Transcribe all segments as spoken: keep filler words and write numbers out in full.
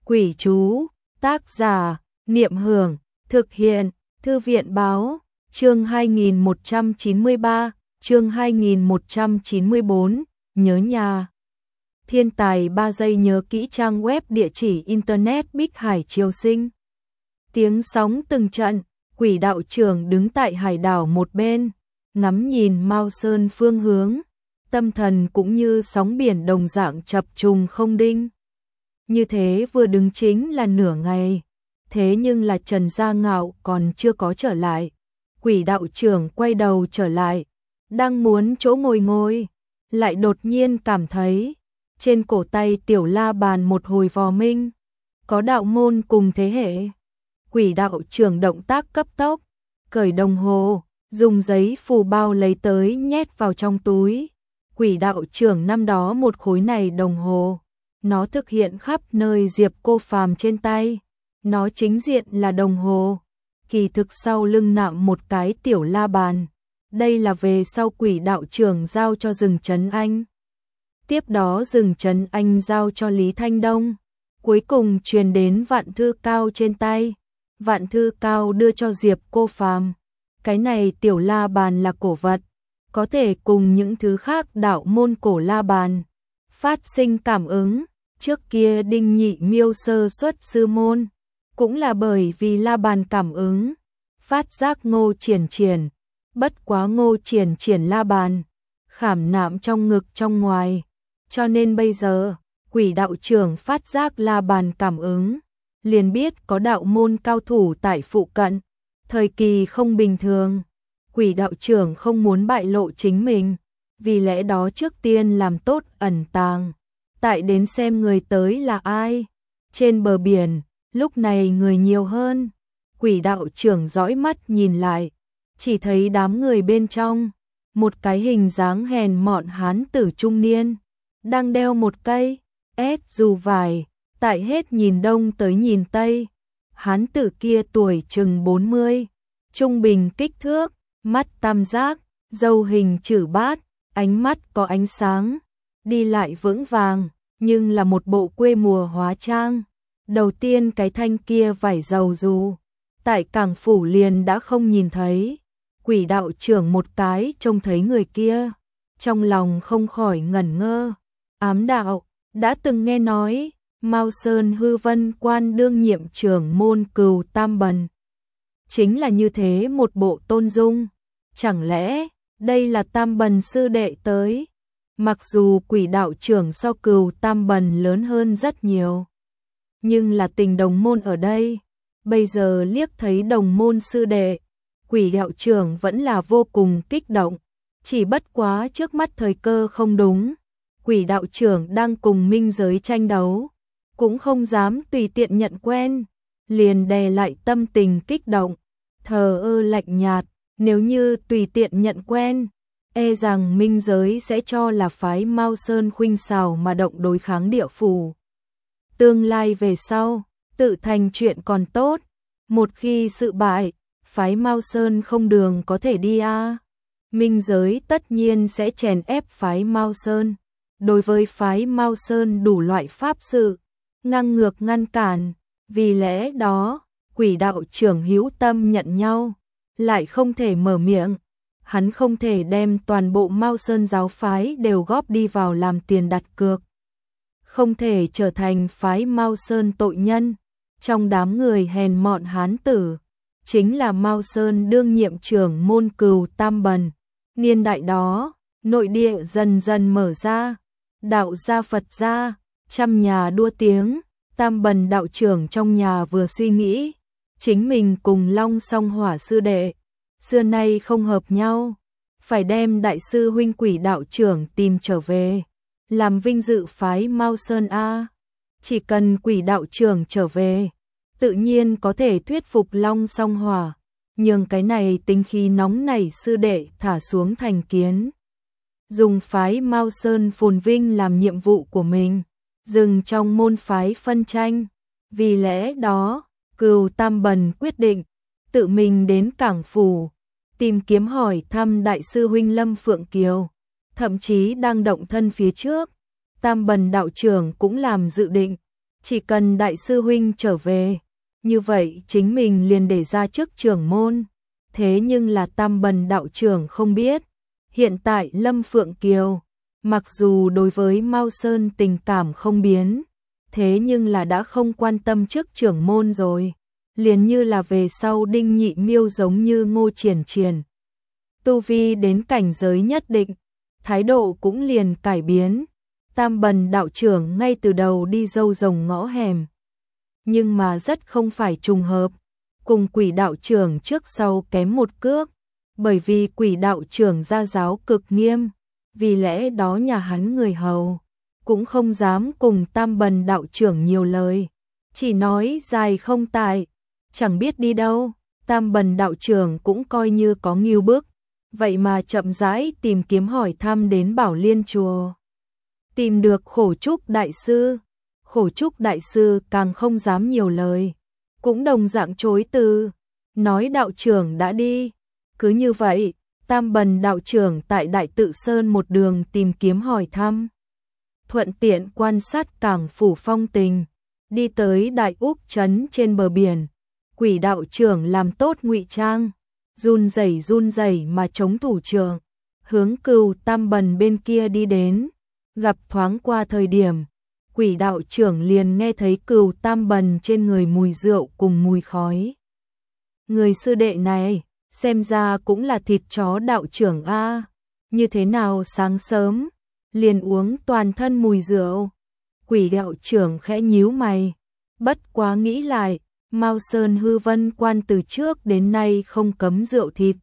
Quỷ chú, tác giả, Niệm Hưởng, thực hiện, Thư viện Báo, chương hai nghìn một trăm chín mươi ba, chương hai nghìn một trăm chín mươi bốn, nhớ nhà. Thiên tài ba giây nhớ kỹ trang web địa chỉ internet Bích Hải Triều Sinh. Tiếng sóng từng trận, quỷ đạo trưởng đứng tại hải đảo một bên, ngắm nhìn Mao Sơn phương hướng, tâm thần cũng như sóng biển đồng dạng chập trùng không đinh. Như thế vừa đứng chính là nửa ngày, thế nhưng là Trần Gia Ngạo còn chưa có trở lại. Quỷ đạo trưởng quay đầu trở lại, đang muốn chỗ ngồi ngồi, lại đột nhiên cảm thấy trên cổ tay tiểu la bàn một hồi vò minh, có đạo môn cùng thế hệ. Quỷ đạo trưởng động tác cấp tốc, cởi đồng hồ, dùng giấy phù bao lấy tới nhét vào trong túi. Quỷ đạo trưởng năm đó một khối này đồng hồ, nó thực hiện khắp nơi Diệp Cô Phàm trên tay, nó chính diện là đồng hồ, kỳ thực sau lưng nạm một cái tiểu la bàn. Đây là về sau quỷ đạo trưởng giao cho Dừng Trấn Anh. Tiếp đó Dừng Trấn Anh giao cho Lý Thanh Đông, cuối cùng truyền đến Vạn Thư Cao trên tay. Vạn Thư Cao đưa cho Diệp Cô Phàm. Cái này tiểu la bàn là cổ vật, có thể cùng những thứ khác đạo môn cổ la bàn phát sinh cảm ứng. Trước kia Đinh Nhị Miêu sơ xuất sư môn, cũng là bởi vì la bàn cảm ứng, phát giác Ngô Triển Triển, bất quá Ngô Triển Triển la bàn khảm nạm trong ngực trong ngoài, cho nên bây giờ quỷ đạo trưởng phát giác la bàn cảm ứng, liền biết có đạo môn cao thủ tại phụ cận, thời kỳ không bình thường. Quỷ đạo trưởng không muốn bại lộ chính mình, vì lẽ đó trước tiên làm tốt ẩn tàng, tại đến xem người tới là ai. Trên bờ biển, lúc này người nhiều hơn, quỷ đạo trưởng dõi mắt nhìn lại, chỉ thấy đám người bên trong, một cái hình dáng hèn mọn hán tử trung niên, đang đeo một cây ét dù vải, tại hết nhìn đông tới nhìn tây. Hán tử kia tuổi chừng bốn mươi, trung bình kích thước, mắt tam giác, râu hình chữ bát, ánh mắt có ánh sáng, đi lại vững vàng, nhưng là một bộ quê mùa hóa trang. Đầu tiên cái thanh kia vải dầu dù, tại cảng phủ liền đã không nhìn thấy. Quỷ đạo trưởng một cái trông thấy người kia, trong lòng không khỏi ngẩn ngơ. Ám đạo, đã từng nghe nói, Mao Sơn Hư Vân Quan đương nhiệm trưởng môn Cừu Tam Bần. Chính là như thế một bộ tôn dung, chẳng lẽ đây là Tam Bần sư đệ tới? Mặc dù quỷ đạo trưởng so Cừu Tam Bần lớn hơn rất nhiều, nhưng là tình đồng môn ở đây, bây giờ liếc thấy đồng môn sư đệ, quỷ đạo trưởng vẫn là vô cùng kích động, chỉ bất quá trước mắt thời cơ không đúng, quỷ đạo trưởng đang cùng minh giới tranh đấu, cũng không dám tùy tiện nhận quen, liền đè lại tâm tình kích động, thờ ơ lạnh nhạt, nếu như tùy tiện nhận quen, e rằng minh giới sẽ cho là phái Mao Sơn khuynh xảo mà động đối kháng địa phủ. Tương lai về sau, tự thành chuyện còn tốt, một khi sự bại, phái Mao Sơn không đường có thể đi a. À. Minh giới tất nhiên sẽ chèn ép phái Mao Sơn, đối với phái Mao Sơn đủ loại pháp sự, ngang ngược ngăn cản, vì lẽ đó, quỷ đạo trưởng hữu tâm nhận nhau, lại không thể mở miệng, hắn không thể đem toàn bộ Mao Sơn giáo phái đều góp đi vào làm tiền đặt cược. Không thể trở thành phái Mao Sơn tội nhân. Trong đám người hèn mọn hán tử, chính là Mao Sơn đương nhiệm trưởng môn Cừu Tam Bần. Niên đại đó, nội địa dần dần mở ra, đạo gia Phật gia, trăm nhà đua tiếng. Tam Bần đạo trưởng trong nhà vừa suy nghĩ, chính mình cùng Long Song Hỏa sư đệ, xưa nay không hợp nhau, phải đem đại sư huynh quỷ đạo trưởng tìm trở về, làm vinh dự phái Mao Sơn A. Chỉ cần quỷ đạo trưởng trở về, tự nhiên có thể thuyết phục Long Song Hỏa, nhường cái này tính khí nóng nảy sư đệ thả xuống thành kiến. Dùng phái Mao Sơn phồn vinh làm nhiệm vụ của mình, dừng trong môn phái phân tranh. Vì lẽ đó, Cừu Tam Bần quyết định tự mình đến cảng phủ, tìm kiếm hỏi thăm đại sư huynh Lâm Phượng Kiều, thậm chí đang động thân phía trước. Tam Bần đạo trưởng cũng làm dự định, chỉ cần đại sư huynh trở về, như vậy chính mình liền để ra chức trưởng môn. Thế nhưng là Tam Bần đạo trưởng không biết, hiện tại Lâm Phượng Kiều, mặc dù đối với Mao Sơn tình cảm không biến, thế nhưng là đã không quan tâm chức trưởng môn rồi, liền như là về sau Đinh Nhị Miêu giống như Ngô Triển Triển. Tu vi đến cảnh giới nhất định, thái độ cũng liền cải biến. Tam Bần đạo trưởng ngay từ đầu đi dâu rồng ngõ hẻm, nhưng mà rất không phải trùng hợp, cùng Quỷ đạo trưởng trước sau kém một cước, bởi vì Quỷ đạo trưởng gia giáo cực nghiêm, vì lẽ đó nhà hắn người hầu cũng không dám cùng Tam Bần đạo trưởng nhiều lời, chỉ nói dài không tại, chẳng biết đi đâu. Tam Bần đạo trưởng cũng coi như có ngưu bức, vậy mà chậm rãi tìm kiếm hỏi thăm đến Bảo Liên chùa. Tìm được Khổ Trúc đại sư, Khổ Trúc đại sư càng không dám nhiều lời, cũng đồng dạng chối từ, nói đạo trưởng đã đi. Cứ như vậy, Tam Bần đạo trưởng tại Đại Tự Sơn một đường tìm kiếm hỏi thăm, thuận tiện quan sát cảng phủ phong tình, đi tới Đại Úc trấn trên bờ biển. Quỷ đạo trưởng làm tốt ngụy trang, run rẩy run rẩy mà chống thủ trưởng, hướng Cừu Tam Bần bên kia đi đến. Gặp thoáng qua thời điểm, Quỷ đạo trưởng liền nghe thấy Cừu Tam Bần trên người mùi rượu cùng mùi khói. Người sư đệ này, xem ra cũng là thịt chó đạo trưởng a, như thế nào sáng sớm liền uống toàn thân mùi rượu. Quỷ đạo trưởng khẽ nhíu mày, bất quá nghĩ lại, Mao Sơn Hư Vân quan từ trước đến nay không cấm rượu thịt.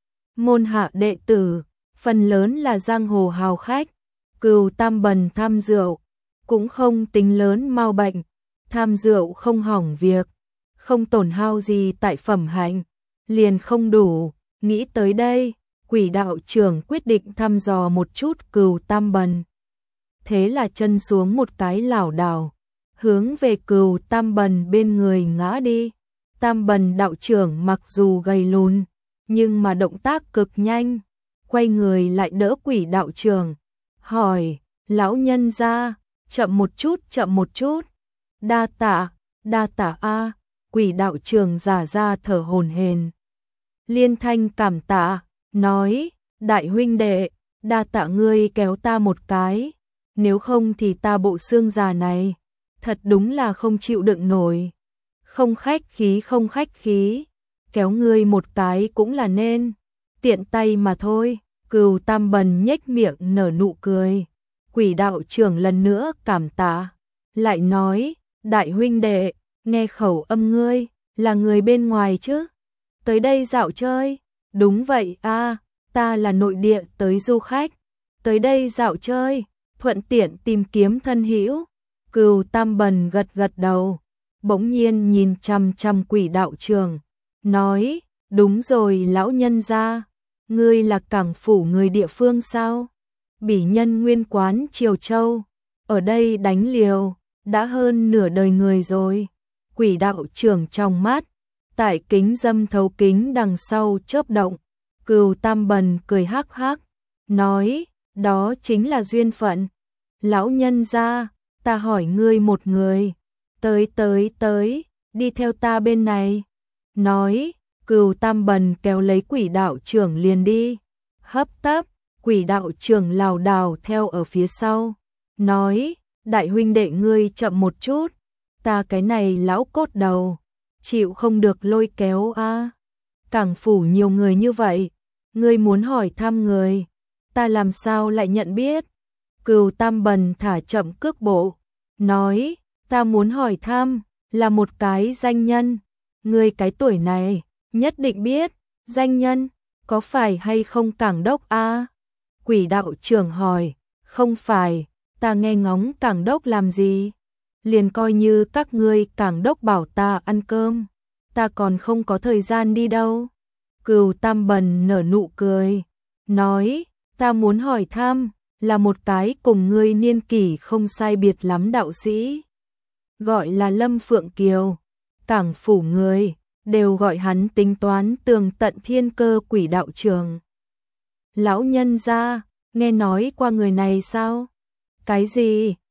Môn hạ đệ tử, phần lớn là giang hồ hào khách, Cừu Tam Bần tham rượu, cũng không tính lớn mau bệnh, tham rượu không hỏng việc, không tổn hao gì tại phẩm hạnh, liền không đủ. Nghĩ tới đây, Quỷ đạo trưởng quyết định thăm dò một chút Cừu Tam Bần. Thế là chân xuống một cái lảo đảo, hướng về Cừu Tam Bần bên người ngã đi. Tam Bần đạo trưởng mặc dù gầy lùn, nhưng mà động tác cực nhanh, quay người lại đỡ Quỷ đạo trưởng, hỏi, lão nhân gia, chậm một chút, chậm một chút. Đa tạ, đa tạ a. Quỷ đạo trưởng giả ra thở hổn hển, liên thanh cảm tạ, nói, đại huynh đệ, đa tạ ngươi kéo ta một cái, nếu không thì ta bộ xương già này, thật đúng là không chịu đựng nổi. Không khách khí không khách khí, kéo ngươi một cái cũng là nên, tiện tay mà thôi. Cừu Tam Bần nhếch miệng nở nụ cười. Quỷ đạo trưởng lần nữa cảm tạ, lại nói, đại huynh đệ, nghe khẩu âm ngươi, là người bên ngoài chứ? Tới đây dạo chơi? Đúng vậy a, ta là nội địa tới du khách, tới đây dạo chơi, thuận tiện tìm kiếm thân hữu. Cừu Tam Bần gật gật đầu, bỗng nhiên nhìn chằm chằm Quỷ đạo trưởng, nói, đúng rồi lão nhân gia, ngươi là cảng phủ người địa phương sao? Bỉ nhân nguyên quán Triều Châu, ở đây đánh liều, đã hơn nửa đời người rồi. Quỷ đạo trưởng trong mắt, tại kính dâm thấu kính đằng sau chớp động. Cừu Tam Bần cười hắc hắc, nói, đó chính là duyên phận. Lão nhân gia, ta hỏi ngươi một người, tới tới tới, đi theo ta bên này. Nói, Cừu Tam Bần kéo lấy Quỷ đạo trưởng liền đi, hấp tấp. Quỷ đạo trưởng lảo đảo theo ở phía sau, nói, đại huynh đệ ngươi chậm một chút, ta cái này lão cốt đầu, chịu không được lôi kéo a. À. Cảng phủ nhiều người như vậy, ngươi muốn hỏi thăm người, ta làm sao lại nhận biết? Cừu Tam Bần thả chậm cước bộ, nói, ta muốn hỏi thăm, là một cái danh nhân, ngươi cái tuổi này, nhất định biết, danh nhân, có phải hay không Cảng Đốc a? À? Quỷ đạo trưởng hỏi, không phải, ta nghe ngóng Cảng Đốc làm gì? Liền coi như các ngươi Cảng Đốc bảo ta ăn cơm, ta còn không có thời gian đi đâu. Cừu Tam Bần nở nụ cười, nói, ta muốn hỏi thăm, là một cái cùng ngươi niên kỷ không sai biệt lắm đạo sĩ, gọi là Lâm Phượng Kiều, cảng phủ người, đều gọi hắn tính toán tường tận thiên cơ. Quỷ đạo trưởng, lão nhân gia, nghe nói qua người này sao? Cái gì?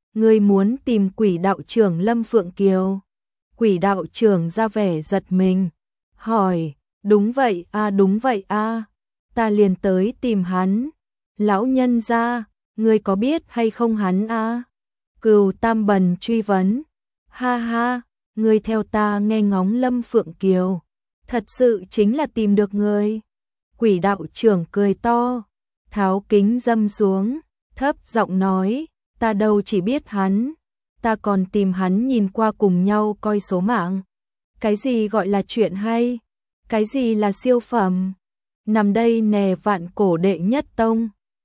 ngươi muốn tìm quỷ đạo trưởng Lâm Phượng Kiều? Quỷ đạo trưởng ra vẻ giật mình, hỏi, đúng vậy a đúng vậy a ta liền tới tìm hắn. Lão nhân gia, ngươi có biết hay không hắn a? Cừu Tam Bần truy vấn, ha ha, ngươi theo ta nghe ngóng Lâm Phượng Kiều, thật sự chính là tìm được ngươi. Quỷ đạo trưởng cười to, tháo kính dâm xuống, thấp giọng nói, ta đâu chỉ biết hắn, ta còn tìm hắn nhìn qua cùng nhau coi số mạng. Cái gì gọi là chuyện hay? Cái gì là siêu phẩm? Nằm đây nè vạn cổ đệ nhất tông.